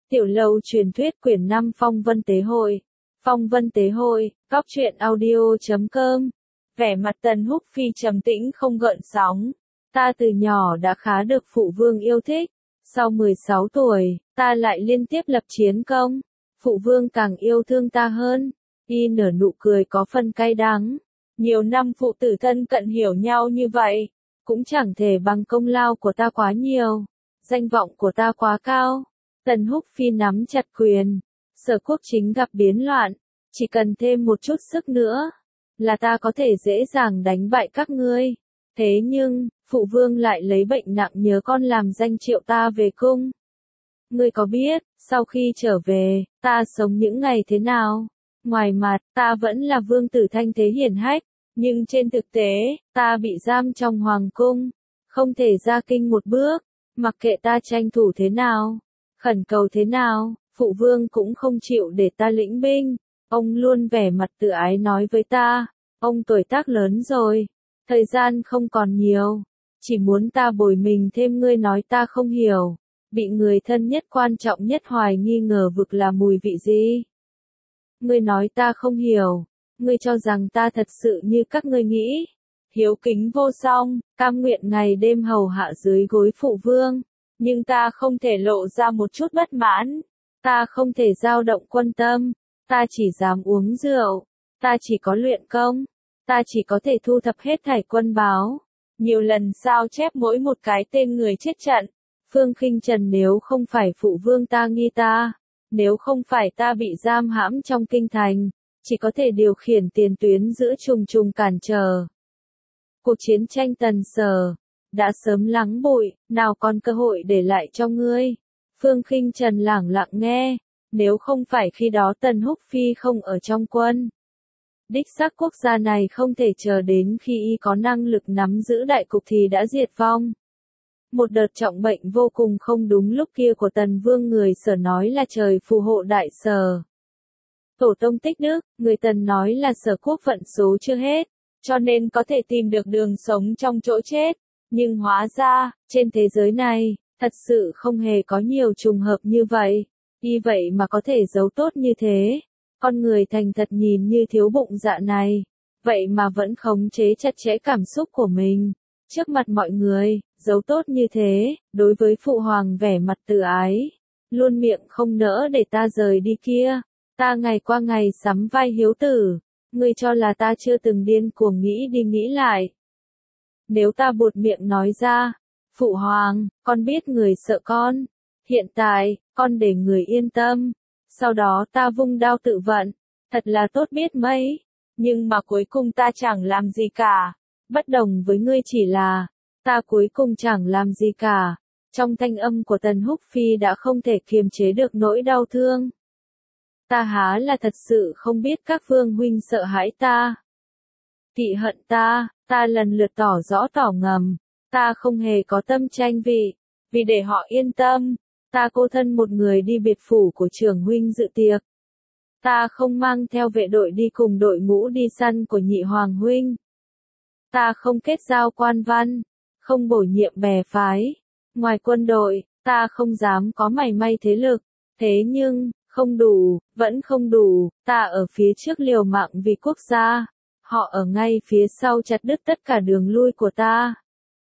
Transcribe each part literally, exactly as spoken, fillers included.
Tiểu Lâu truyền thuyết quyển năm Phong Vân Tế Hội. Phong Vân Tế Hội, góc truyện audio chấm com. Vẻ mặt Tần Húc Phi trầm tĩnh không gợn sóng. Ta từ nhỏ đã khá được phụ vương yêu thích. Sau mười sáu tuổi, ta lại liên tiếp lập chiến công. Phụ vương càng yêu thương ta hơn. Y nở nụ cười có phần cay đắng. Nhiều năm phụ tử thân cận hiểu nhau như vậy, cũng chẳng thể bằng công lao của ta quá nhiều. Danh vọng của ta quá cao. Tần Húc Phi nắm chặt quyền. Sở Quốc chính gặp biến loạn. Chỉ cần thêm một chút sức nữa, là ta có thể dễ dàng đánh bại các ngươi. Thế nhưng, phụ vương lại lấy bệnh nặng nhớ con làm danh triệu ta về cung. Ngươi có biết, sau khi trở về, ta sống những ngày thế nào? Ngoài mặt, ta vẫn là vương tử thanh thế hiển hách, nhưng trên thực tế, ta bị giam trong hoàng cung, không thể ra kinh một bước, mặc kệ ta tranh thủ thế nào, khẩn cầu thế nào, phụ vương cũng không chịu để ta lĩnh binh. Ông luôn vẻ mặt tự ái nói với ta, ông tuổi tác lớn rồi, thời gian không còn nhiều, chỉ muốn ta bồi mình thêm. Ngươi nói ta không hiểu, bị người thân nhất quan trọng nhất hoài nghi ngờ vực là mùi vị gì? Ngươi nói ta không hiểu, ngươi cho rằng ta thật sự như các ngươi nghĩ, hiếu kính vô song, cam nguyện ngày đêm hầu hạ dưới gối phụ vương, nhưng ta không thể lộ ra một chút bất mãn, ta không thể dao động quân tâm, ta chỉ dám uống rượu, ta chỉ có luyện công, ta chỉ có thể thu thập hết thảy quân báo, nhiều lần sao chép mỗi một cái tên người chết trận. Phương Khinh Trần, nếu không phải phụ vương ta nghi ta, nếu không phải ta bị giam hãm trong kinh thành, chỉ có thể điều khiển tiền tuyến giữa trùng trùng cản trở. Cuộc chiến tranh Tần Sở đã sớm lắng bụi, nào còn cơ hội để lại cho ngươi. Phương Khinh Trần lẳng lặng nghe, nếu không phải khi đó Tần Húc Phi không ở trong quân. Đích xác quốc gia này không thể chờ đến khi y có năng lực nắm giữ đại cục thì đã diệt vong. Một đợt trọng bệnh vô cùng không đúng lúc kia của Tần Vương, người Sở nói là trời phù hộ đại Sở. Tổ tông tích đức, người Tần nói là Sở quốc vận số chưa hết, cho nên có thể tìm được đường sống trong chỗ chết. Nhưng hóa ra, trên thế giới này, thật sự không hề có nhiều trùng hợp như vậy. Y vậy mà có thể giấu tốt như thế. Con người thành thật nhìn như thiếu bụng dạ này, vậy mà vẫn khống chế chặt chẽ cảm xúc của mình. Trước mặt mọi người, giấu tốt như thế, đối với phụ hoàng vẻ mặt tự ái. Luôn miệng không nỡ để ta rời đi kia. Ta ngày qua ngày sắm vai hiếu tử. Ngươi cho là ta chưa từng điên cuồng nghĩ đi nghĩ lại. Nếu ta buột miệng nói ra, phụ hoàng, con biết người sợ con. Hiện tại, con để người yên tâm. Sau đó ta vung đao tự vận. Thật là tốt biết mấy. Nhưng mà cuối cùng ta chẳng làm gì cả. Bất đồng với ngươi chỉ là, ta cuối cùng chẳng làm gì cả. Trong thanh âm của Tần Húc Phi đã không thể kiềm chế được nỗi đau thương. Ta há là thật sự không biết các vương huynh sợ hãi ta, kỵ hận ta, ta lần lượt tỏ rõ tỏ ngầm, ta không hề có tâm tranh vị, vì để họ yên tâm, ta cô thân một người đi biệt phủ của trưởng huynh dự tiệc. Ta không mang theo vệ đội đi cùng đội ngũ đi săn của nhị hoàng huynh. Ta không kết giao quan văn, không bổ nhiệm bè phái. Ngoài quân đội, ta không dám có mảy may thế lực. Thế nhưng, không đủ, vẫn không đủ, ta ở phía trước liều mạng vì quốc gia. Họ ở ngay phía sau chặt đứt tất cả đường lui của ta.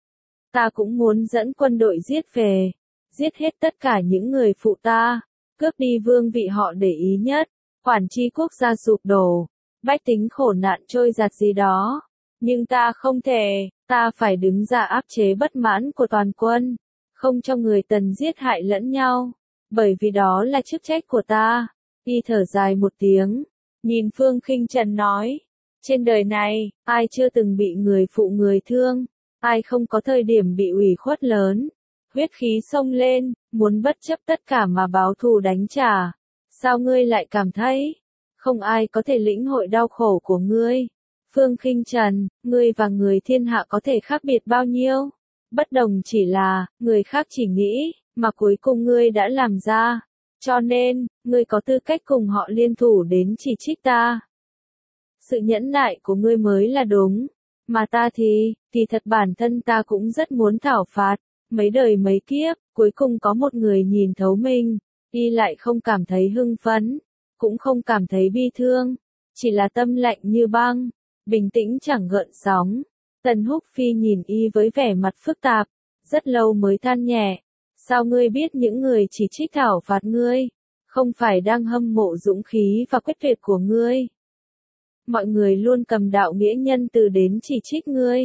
Ta cũng muốn dẫn quân đội giết về, giết hết tất cả những người phụ ta, cướp đi vương vị họ để ý nhất, quản tri quốc gia sụp đổ, bách tính khổ nạn trôi giạt gì đó. Nhưng ta không thể, ta phải đứng ra áp chế bất mãn của toàn quân, không cho người Tần giết hại lẫn nhau, bởi vì đó là chức trách của ta. Y thở dài một tiếng, nhìn Phương Khinh Trần nói, trên đời này, ai chưa từng bị người phụ người thương, ai không có thời điểm bị ủy khuất lớn, huyết khí xông lên, muốn bất chấp tất cả mà báo thù đánh trả. Sao ngươi lại cảm thấy, không ai có thể lĩnh hội đau khổ của ngươi? Phương Khinh Trần, ngươi và người thiên hạ có thể khác biệt bao nhiêu? Bất đồng chỉ là, người khác chỉ nghĩ, mà cuối cùng ngươi đã làm ra. Cho nên, ngươi có tư cách cùng họ liên thủ đến chỉ trích ta. Sự nhẫn nại của ngươi mới là đúng. Mà ta thì, thì thật bản thân ta cũng rất muốn thảo phạt. Mấy đời mấy kiếp, cuối cùng có một người nhìn thấu mình. Y lại không cảm thấy hưng phấn, cũng không cảm thấy bi thương, chỉ là tâm lạnh như băng, bình tĩnh chẳng gợn sóng. Tần Húc Phi nhìn Y với vẻ mặt phức tạp, rất lâu mới than nhẹ, sao ngươi biết những người chỉ trích thảo phạt ngươi, không phải đang hâm mộ dũng khí và quyết tuyệt của ngươi. Mọi người luôn cầm đạo nghĩa nhân từ đến chỉ trích ngươi.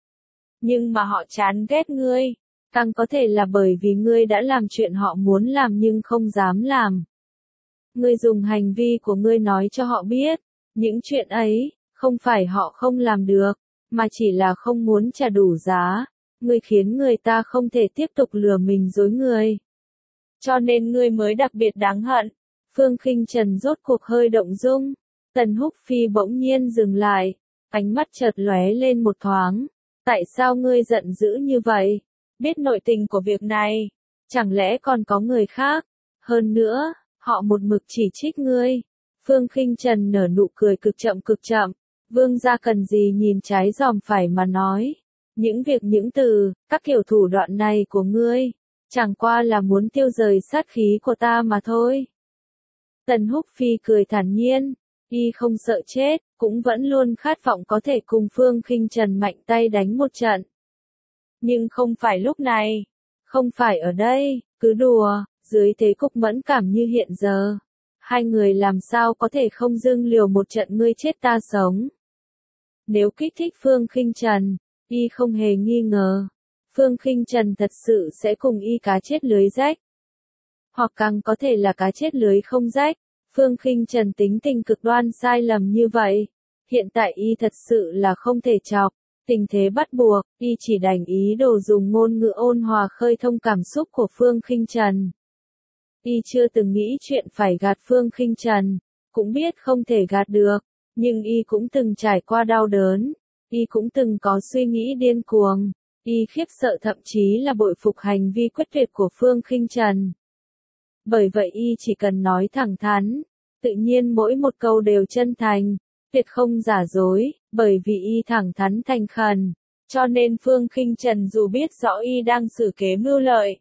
Nhưng mà họ chán ghét ngươi, càng có thể là bởi vì ngươi đã làm chuyện họ muốn làm nhưng không dám làm. Ngươi dùng hành vi của ngươi nói cho họ biết, những chuyện ấy, không phải họ không làm được, mà chỉ là không muốn trả đủ giá. Ngươi khiến người ta không thể tiếp tục lừa mình dối người. Cho nên ngươi mới đặc biệt đáng hận. Phương Khinh Trần rốt cuộc hơi động dung. Tần Húc Phi bỗng nhiên dừng lại, ánh mắt chợt lóe lên một thoáng. Tại sao ngươi giận dữ như vậy? Biết nội tình của việc này, chẳng lẽ còn có người khác? Hơn nữa, họ một mực chỉ trích ngươi. Phương Khinh Trần nở nụ cười cực chậm cực chậm. Vương gia cần gì nhìn trái dòm phải mà nói. Những việc những từ, các kiểu thủ đoạn này của ngươi, chẳng qua là muốn tiêu rời sát khí của ta mà thôi. Tần Húc Phi cười thản nhiên, Y không sợ chết, cũng vẫn luôn khát vọng có thể cùng Phương Khinh Trần mạnh tay đánh một trận. Nhưng không phải lúc này, không phải ở đây, cứ đùa, dưới thế cục mẫn cảm như hiện giờ. Hai người làm sao có thể không dưng liều một trận ngươi chết ta sống. Nếu kích thích Phương Khinh Trần, Y không hề nghi ngờ, Phương Khinh Trần thật sự sẽ cùng Y cá chết lưới rách. Hoặc càng có thể là cá chết lưới không rách. Phương Khinh Trần tính tình cực đoan sai lầm như vậy. Hiện tại Y thật sự là không thể chọc. Tình thế bắt buộc, Y chỉ đành ý đồ dùng ngôn ngữ ôn hòa khơi thông cảm xúc của Phương Khinh Trần. Y chưa từng nghĩ chuyện phải gạt Phương Khinh Trần, cũng biết không thể gạt được, nhưng Y cũng từng trải qua đau đớn. Y cũng từng có suy nghĩ điên cuồng, Y khiếp sợ thậm chí là bội phục hành vi quyết tuyệt của Phương Khinh Trần. Bởi vậy Y chỉ cần nói thẳng thắn, tự nhiên mỗi một câu đều chân thành, tuyệt không giả dối, bởi vì Y thẳng thắn thành khẩn, cho nên Phương Khinh Trần dù biết rõ Y đang xử kế mưu lợi,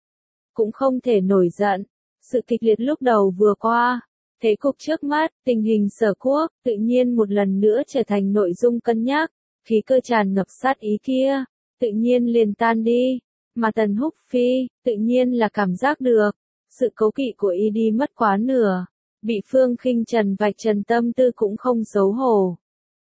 cũng không thể nổi giận. Sự kịch liệt lúc đầu vừa qua, thế cục trước mắt, tình hình Sở Quốc, tự nhiên một lần nữa trở thành nội dung cân nhắc. Khí cơ tràn ngập sát ý kia, tự nhiên liền tan đi, mà Tần Húc Phi, tự nhiên là cảm giác được, sự cố kỵ của Y đi mất quá nửa, bị Phương Khinh Trần vạch trần tâm tư cũng không xấu hổ.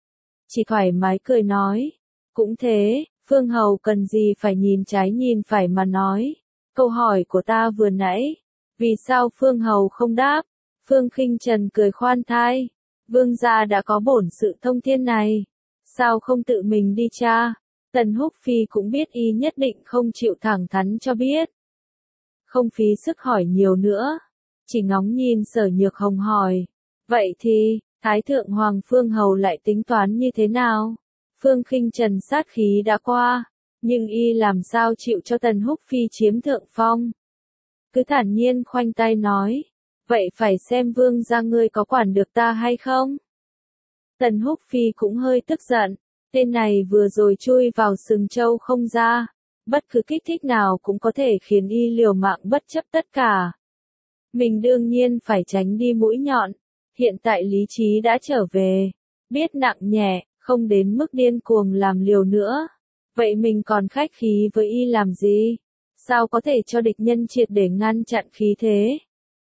Chỉ thoải mái cười nói, cũng thế, Phương Hầu cần gì phải nhìn trái nhìn phải mà nói, câu hỏi của ta vừa nãy, vì sao Phương Hầu không đáp? Phương Khinh Trần cười khoan thai, vương gia đã có bổn sự thông thiên này. Sao không tự mình đi tra? Tần Húc Phi cũng biết Y nhất định không chịu thẳng thắn cho biết. Không phí sức hỏi nhiều nữa. Chỉ ngóng nhìn Sở Nhược Hồng hỏi. Vậy thì, Thái Thượng Hoàng Phương Hầu lại tính toán như thế nào? Phương Khinh Trần sát khí đã qua. Nhưng Y làm sao chịu cho Tần Húc Phi chiếm thượng phong? Cứ thản nhiên khoanh tay nói. Vậy phải xem vương gia ngươi có quản được ta hay không? Tần Húc Phi cũng hơi tức giận, tên này vừa rồi chui vào sừng trâu không ra, bất cứ kích thích nào cũng có thể khiến Y liều mạng bất chấp tất cả. Mình đương nhiên phải tránh đi mũi nhọn, hiện tại lý trí đã trở về, biết nặng nhẹ, không đến mức điên cuồng làm liều nữa. Vậy mình còn khách khí với Y làm gì? Sao có thể cho địch nhân triệt để ngăn chặn khí thế?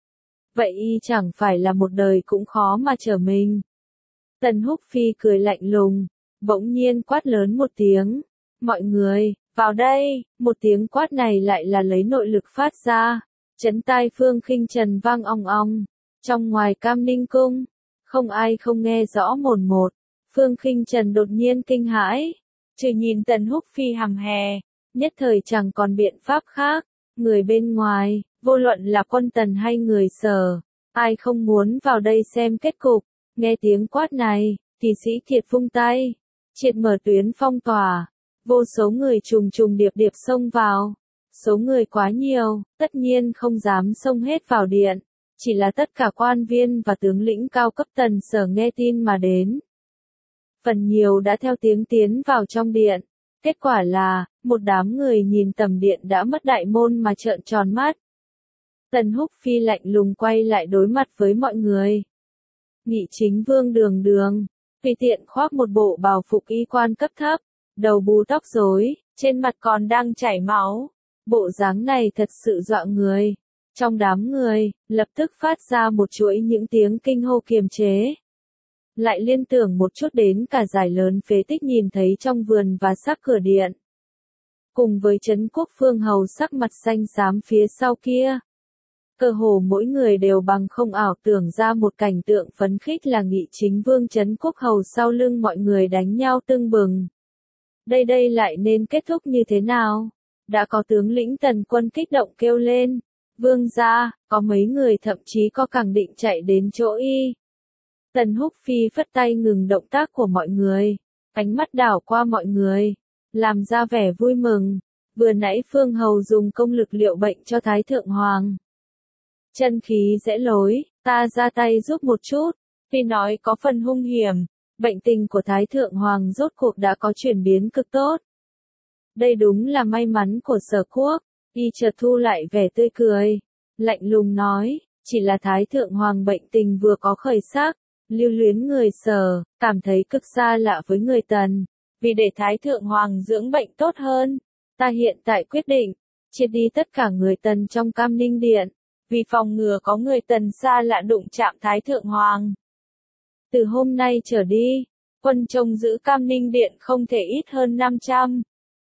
Vậy Y chẳng phải là một đời cũng khó mà trở mình. Tần Húc Phi cười lạnh lùng, bỗng nhiên quát lớn một tiếng. Mọi người, vào đây, một tiếng quát này lại là lấy nội lực phát ra, chấn tai Phương Khinh Trần vang ong ong. Trong ngoài Cam Ninh Cung, không ai không nghe rõ mồn một. Phương Khinh Trần đột nhiên kinh hãi, chỉ nhìn Tần Húc Phi hằm hè, nhất thời chẳng còn biện pháp khác. Người bên ngoài, vô luận là quân Tần hay người Sở, ai không muốn vào đây xem kết cục. Nghe tiếng quát này, kỳ sĩ Kiệt vung tay, triệt mở tuyến phong tỏa, vô số người trùng trùng điệp điệp xông vào. Số người quá nhiều, tất nhiên không dám xông hết vào điện, chỉ là tất cả quan viên và tướng lĩnh cao cấp Tần Sở nghe tin mà đến. Phần nhiều đã theo tiếng tiến vào trong điện, kết quả là, một đám người nhìn tầm điện đã mất đại môn mà trợn tròn mắt. Tần Húc Phi lạnh lùng quay lại đối mặt với mọi người. Nghị chính vương Đường Đường, tùy tiện khoác một bộ bào phục y quan cấp thấp, đầu bù tóc rối, trên mặt còn đang chảy máu. Bộ dáng này thật sự dọa người. Trong đám người, lập tức phát ra một chuỗi những tiếng kinh hô kiềm chế. Lại liên tưởng một chút đến cả dải lớn phế tích nhìn thấy trong vườn và sắc cửa điện. Cùng với Trấn Quốc Phương Hầu sắc mặt xanh xám phía sau kia. Cơ hồ mỗi người đều bằng không ảo tưởng ra một cảnh tượng phấn khích là Nghị chính vương Trấn Quốc Hầu sau lưng mọi người đánh nhau tưng bừng. Đây đây lại nên kết thúc như thế nào? Đã có tướng lĩnh Tần quân kích động kêu lên. Vương gia, có mấy người thậm chí có càng định chạy đến chỗ y. Tần Húc Phi phất tay ngừng động tác của mọi người, ánh mắt đảo qua mọi người, làm ra vẻ vui mừng. Vừa nãy Phương Hầu dùng công lực liệu bệnh cho Thái Thượng Hoàng. Chân khí dễ lối, ta ra tay giúp một chút. Phi nói có phần hung hiểm, bệnh tình của Thái Thượng Hoàng rốt cuộc đã có chuyển biến cực tốt. Đây đúng là may mắn của Sở Quốc. Y chợt thu lại vẻ tươi cười, lạnh lùng nói, chỉ là Thái Thượng Hoàng bệnh tình vừa có khởi sắc, lưu luyến người Sở, cảm thấy cực xa lạ với người Tần. Vì để Thái Thượng Hoàng dưỡng bệnh tốt hơn, ta hiện tại quyết định, triệt đi tất cả người Tần trong Cam Ninh Điện, vì phòng ngừa có người Tần xa lạ đụng chạm Thái Thượng Hoàng. Từ hôm nay trở đi, quân trông giữ Cam Ninh Điện không thể ít hơn năm trăm.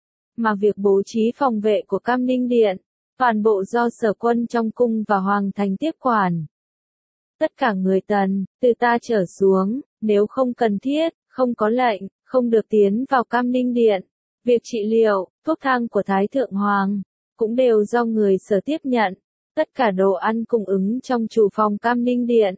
Mà việc bố trí phòng vệ của Cam Ninh Điện, toàn bộ do Sở quân trong cung và Hoàng thành tiếp quản. Tất cả người Tần, từ ta trở xuống, nếu không cần thiết, không có lệnh, không được tiến vào Cam Ninh Điện. Việc trị liệu, thuốc thang của Thái Thượng Hoàng, cũng đều do người Sở tiếp nhận. Tất cả đồ ăn cung ứng trong chủ phòng Cam Ninh Điện.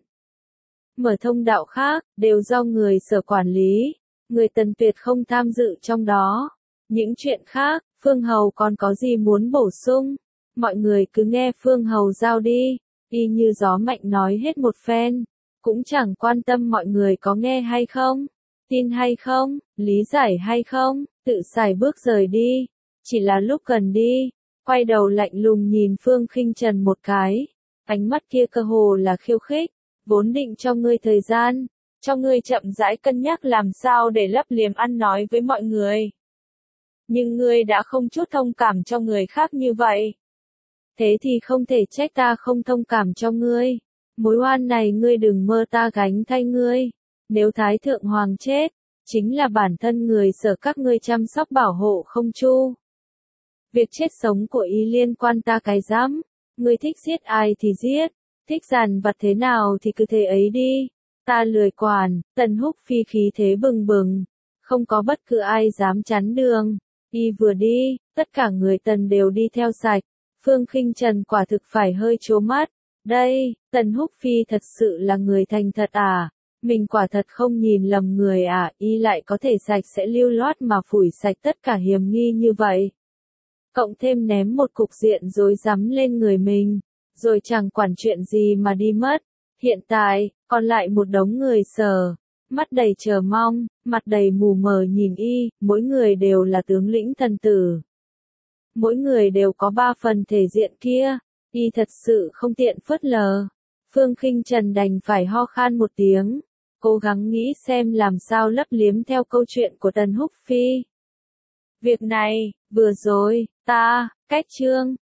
Mở thông đạo khác, đều do người Sở quản lý. Người Tần tuyệt không tham dự trong đó. Những chuyện khác, Phương Hầu còn có gì muốn bổ sung? Mọi người cứ nghe Phương Hầu giao đi. Y như gió mạnh nói hết một phen. Cũng chẳng quan tâm mọi người có nghe hay không, tin hay không, lý giải hay không, tự xài bước rời đi. Chỉ là lúc gần đi, quay đầu lạnh lùng nhìn Phương Khinh Trần một cái. Ánh mắt kia cơ hồ là khiêu khích. Vốn định cho ngươi thời gian, cho ngươi chậm rãi cân nhắc làm sao để lấp liếm ăn nói với mọi người. Nhưng ngươi đã không chút thông cảm cho người khác như vậy. Thế thì không thể trách ta không thông cảm cho ngươi. Mối oan này ngươi đừng mơ ta gánh thay ngươi. Nếu Thái Thượng Hoàng chết, chính là bản thân người Sở các ngươi chăm sóc bảo hộ không chu. Việc chết sống của y liên quan ta cái dám. Ngươi thích giết ai thì giết, thích giàn vặt thế nào thì cứ thế ấy đi. Ta lười quản. Tần Húc Phi khí thế bừng bừng, không có bất cứ ai dám chắn đường. Y vừa đi, tất cả người Tần đều đi theo sạch. Phương Khinh Trần quả thực phải hơi trố mắt. Đây, Tần Húc Phi thật sự là người thành thật à? Mình quả thật không nhìn lầm người à? Y lại có thể sạch sẽ lưu loát mà phủi sạch tất cả hiểm nghi như vậy. Cộng thêm ném một cục diện rối rắm lên người mình, rồi chẳng quản chuyện gì mà đi mất. Hiện tại, còn lại một đống người Sở, mắt đầy chờ mong, mặt đầy mù mờ nhìn y, mỗi người đều là tướng lĩnh thần tử. Mỗi người đều có ba phần thể diện kia, y thật sự không tiện phớt lờ. Phương Khinh Trần đành phải ho khan một tiếng, cố gắng nghĩ xem làm sao lấp liếm theo câu chuyện của Tần Húc Phi. Việc này, vừa rồi, ta, cách chương.